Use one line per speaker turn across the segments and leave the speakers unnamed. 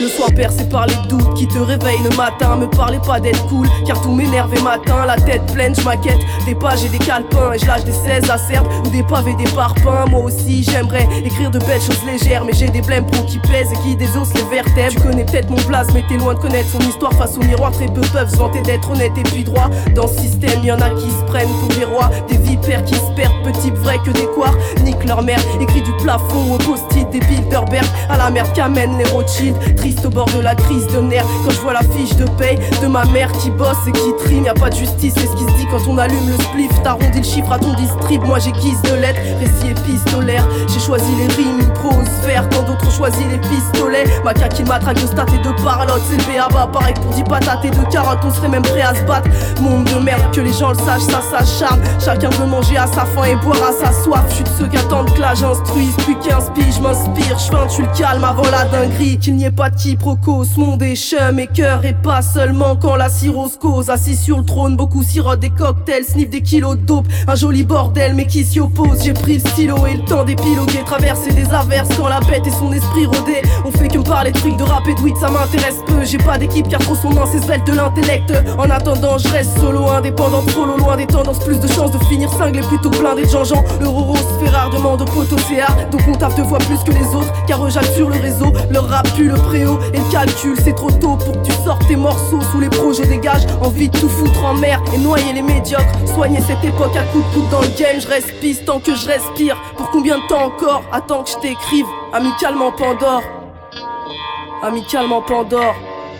Le soir percé par les doutes qui te réveillent le matin. Me parlez pas d'être cool car tout m'énerve et matin. La tête pleine, je maquette des pages et des calepins. Et je lâche des 16 acerbes ou des pavés, des parpaings. Moi aussi j'aimerais écrire de belles choses légères, mais j'ai des blèmes pro qui pèsent et qui désossent les vertèbres. Tu connais peut-être mon blaze mais t'es loin de connaître son histoire. Face au miroir très peu peuvent se vanter d'être honnête et puis droit. Dans ce système y'en a qui se prennent pour des rois, des vipères qui se perdent, petits vrais que des couards. Nique leur mère, écrit du plafond au post-it, des Bilderberg à la merde qu'amènent les Rothschild. Triste au bord de la crise de nerfs quand je vois la fiche de paye de ma mère qui bosse et qui trime. Y'a pas de justice, c'est ce qui se dit quand on allume le spliff. T'arrondis le chiffre à ton distrib, moi j'ai guise de lettres, récit épistolaire. J'ai choisi les rimes, prose, faire quand d'autres ont choisi les pistolets. Maca qui matraque de stats et de parlotte, c'est le BABA, pareil pour 10 patates et de carottes, on serait même prêt à se battre. Monde de merde, que les gens le sachent, ça s'acharne. Chacun veut manger à sa faim et boire à sa soif. Je suis de ceux qui attendent que là j'instruise, plus 15 piges, je m'inspire, je tu le calme avant la dinguerie. Qu'il n'y ait pas de quiproquo, ce monde est chum et cœur. Et pas seulement quand la cirrhose cause. Assis sur le trône, beaucoup sirotent des cocktails, sniff des kilos de dope. Un joli bordel mais qui s'y oppose. J'ai pris le stylo et le temps d'épiloguer, traverser des averses quand la bête et son esprit rodé. On fait que me parler de trucs de rap et de weed, ça m'intéresse peu. J'ai pas d'équipe car trop son nom c'est svelte de l'intellect. En attendant je reste solo, indépendant, trop loin des tendances. Plus de chances de finir cinglé plutôt que blindé de Jean-Jean. L'euro se fait rare, demande au poteau CA. Donc on tape deux fois plus que les autres car eux sur le réseau. Leur rap pue le préau et le calcul. C'est trop tôt pour que tu sortes tes morceaux. Sous les pros je dégage, envie de tout foutre en mer et noyer les médiocres. Soigner cette époque à coups de coude dans le game. Je reste piste tant que je respire. Pour combien de temps encore? Attends que je t'écrive. Amicalement Pandore. Amicalement Pandore.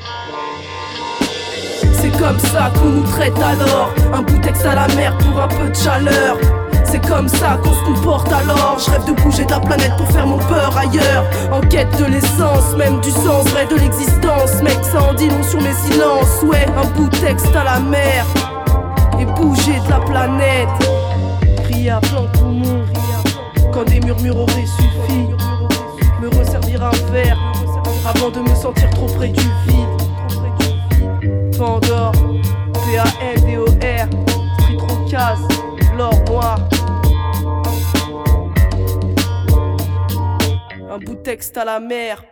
C'est comme ça qu'on nous traite alors. Un bout de texte à la mer pour un peu de chaleur. C'est comme ça qu'on se comporte alors. Je rêve de bouger de la planète pour faire mon peur ailleurs. En quête de l'essence, même du sens vrai de l'existence. Mec, ça en dit long sur mes silences. Ouais, un bout de texte à la mer et bouger de la planète. Crier à plein poumon quand des murmures auraient suffi. Me resservir un verre avant de me sentir trop près du vide. Pandore, P-A-N-D-O-R, Street Roucas, l'or noir. Un bout de texte à la mer.